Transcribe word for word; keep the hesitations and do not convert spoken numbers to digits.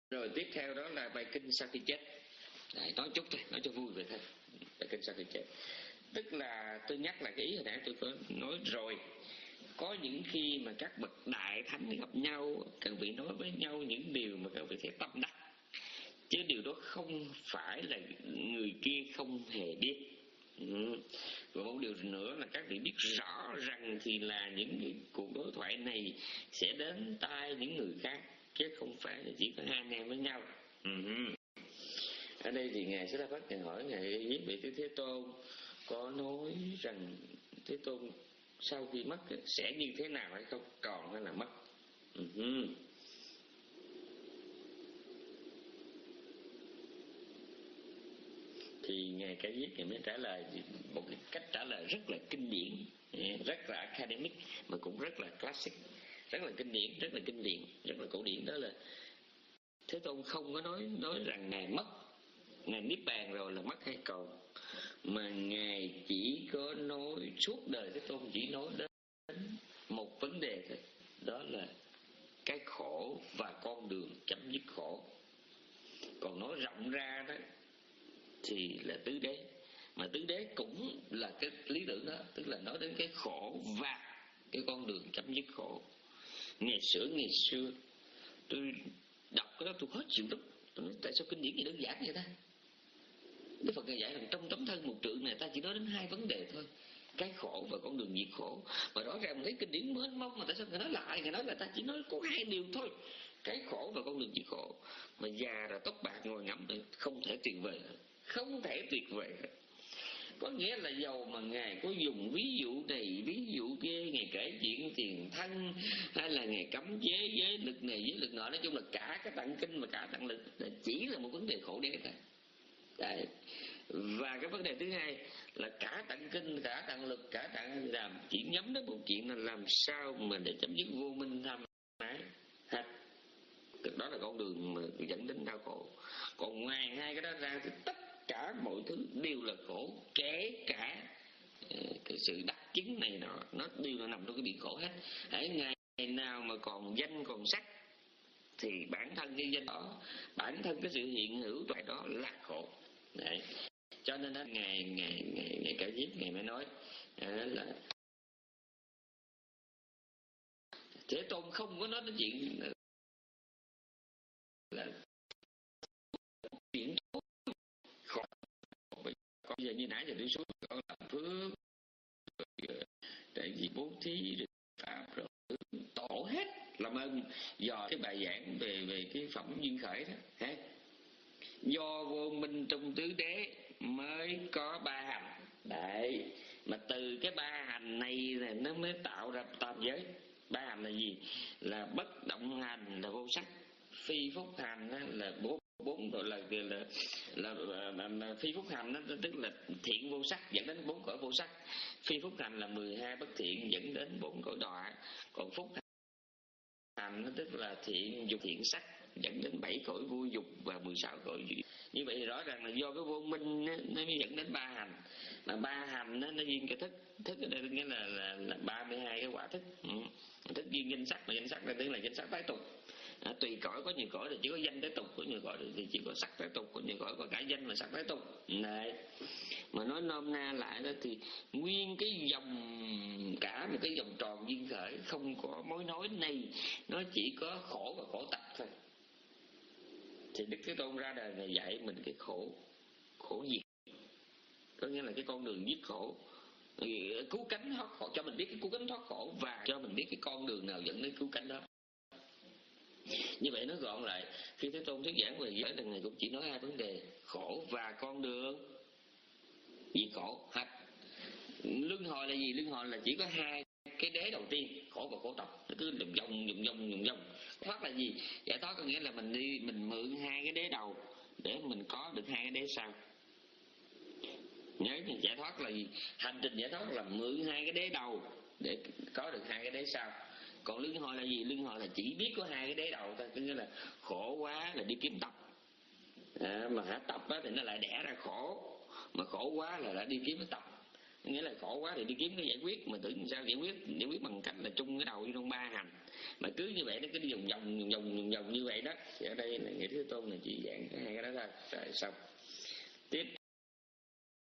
Rồi tiếp theo đó là bài kinh sau khi chết. Đấy, nói chút thôi, nói cho vui vậy thôi. Bài kinh sau khi chết, tức là tôi nhắc lại cái ý hồi nãy tôi có nói rồi, có những khi mà các bậc đại thánh gặp nhau, các vị nói với nhau những điều mà các vị thấy tâm đắc, chứ điều đó không phải là người kia không hề biết. Ừ. Và một điều nữa là các vị biết rõ rằng thì là những cái cuộc đối thoại này sẽ đến tai những người khác, chứ không phải là chỉ có hai anh em với nhau. Ừ. Ở đây thì ngài Xá Lợi Phất ngài hỏi ngài viết vị Đức Thế Tôn có nói rằng Thế Tôn sau khi mất sẽ như thế nào hay không, còn hay là mất. Uh-huh. Thì ngài Ca Diếp ngài mới trả lời một cái cách trả lời rất là kinh điển, rất là academic mà cũng rất là classic, rất là kinh điển, rất là kinh điển, rất là cổ điển. Đó là Thế Tôn không có nói nói rằng ngài mất, ngài niết bàn rồi là mất hay còn, mà ngài chỉ có nói suốt đời Thế Tôn chỉ nói đến một vấn đề thôi, đó là cái khổ và con đường chấm dứt khổ. Còn nói rộng ra đó thì là tứ đế, mà tứ đế cũng là cái lý tưởng đó, tức là nói đến cái khổ và cái con đường chấm dứt khổ. Ngày xưa ngày xưa tôi đọc cái đó tôi khó chịu lắm. Tôi nói tại sao kinh điển gì đơn giản vậy ta? Đức Phật ngài dạy rằng trong tấm thân một trượng này ta chỉ nói đến hai vấn đề thôi, cái khổ và con đường diệt khổ. Và rõ ràng mình thấy kinh điển mênh mông mà tại sao ngài nói lại, ngài nói là ta chỉ nói có hai điều thôi, cái khổ và con đường diệt khổ. Mà già rồi tóc bạc ngồi ngẫm không thể tuyệt vời, không thể tuyệt vời. Có nghĩa là dầu mà ngài có dùng ví dụ này ví dụ kia, ngài kể chuyện tiền thân, hay là ngài cấm chế giới lực này giới lực nọ, nói chung là cả cái tạng kinh và cả tạng lực chỉ là một vấn đề khổ đế thôi. Đấy. Và cái vấn đề thứ hai là cả tạng kinh, cả tạng lực, cả tạng làm chỉ nhắm đến một chuyện là làm sao mà để chấm dứt vô minh tham ái hết. Đó là con đường mà dẫn đến đau khổ. Còn ngoài hai cái đó ra thì tất cả mọi thứ đều là khổ, kể cả cái sự đắc chứng này nọ, nó đều là nằm trong cái biển khổ hết. Hãy ngày nào mà còn danh còn sắc thì bản thân cái danh đó, bản thân cái sự hiện hữu tại đó là khổ. Đấy. Cho nên đó ngày ngày ngày ngày Ca Diếp ngày mới nói à, là Thế Tôn không có nói đến chuyện là chuyện khổ. Còn giờ như nãy giờ tôi xuống con làm phước, tại vì bố thí rồi phạm rồi tổ hết làm ơn dò cái bài giảng về về cái phẩm duyên khởi đó ha. Do vô minh trong tứ đế mới có ba hành. Đấy, mà từ cái ba hành này là nó mới tạo ra tam giới. Ba hành là gì? Là bất động hành là vô sắc, phi phúc hành là bốn bốn gọi là là, là, là, là, là phi phúc hành đó, tức là thiện vô sắc dẫn đến bốn cõi vô sắc. Phi phúc hành là mười hai bất thiện dẫn đến bốn cõi đọa. Còn phúc hành nó tức là thiện dục thiện sắc dẫn đến bảy cõi vô dục và mười sáu cõi dục. Như vậy thì rõ ràng là do cái vô minh nó, nó mới dẫn đến ba hành. Mà ba hành nó, nó duyên cái thức, thức ở đây nghĩa là là, là ba mươi hai cái quả thức. Ừ. Thức duyên danh sắc, mà danh sắc là tức là danh sắc tái tục. À, tùy cõi có nhiều cõi thì chỉ có danh tái tục, có nhiều cõi thì chỉ có sắc tái tục, có nhiều cõi có cả danh và sắc tái tục. Này, mà nói nôm na lại đó thì nguyên cái dòng, cả một cái vòng tròn duyên khởi không có mối nối này, nó chỉ có khổ và khổ tập thôi. Thì Đức Thế Tôn ra đời này dạy mình cái khổ, khổ diệt, có nghĩa là cái con đường dứt khổ, cứu cánh thoát khổ, cho mình biết cái cứu cánh thoát khổ và cho mình biết cái con đường nào dẫn đến cứu cánh đó. Như vậy nó gọn lại, khi Thế Tôn thuyết giảng về giới lần này cũng chỉ nói hai vấn đề, khổ và con đường diệt khổ hết. Luân hồi là gì? Luân hồi là chỉ có hai cái đế đầu tiên, khổ và khổ tập, nó cứ vòng vòng vòng vòng vòng vòng. Thoát là gì? Giải thoát có nghĩa là mình đi mình mượn hai cái đế đầu để mình có được hai cái đế sau. Nhớ giải thoát là gì? Hành trình giải thoát là mượn hai cái đế đầu để có được hai cái đế sau. Còn luân hồi là gì? Luân hồi là chỉ biết có hai cái đế đầu thôi, có nghĩa là khổ quá là đi kiếm tập, à, mà hả tập á thì nó lại đẻ ra khổ, mà khổ quá là đã đi kiếm cái tập. Nghĩa là khổ quá thì đi kiếm cái giải quyết, mà tưởng sao giải quyết giải quyết bằng cách là chung cái đầu vô trong ba hành, mà cứ như vậy nó cứ đi vòng vòng vòng vòng vòng như vậy đó. thì ở đây là Nghĩa Thế Tôn là chỉ giảng hai cái đó thôi. Rồi xong tiếp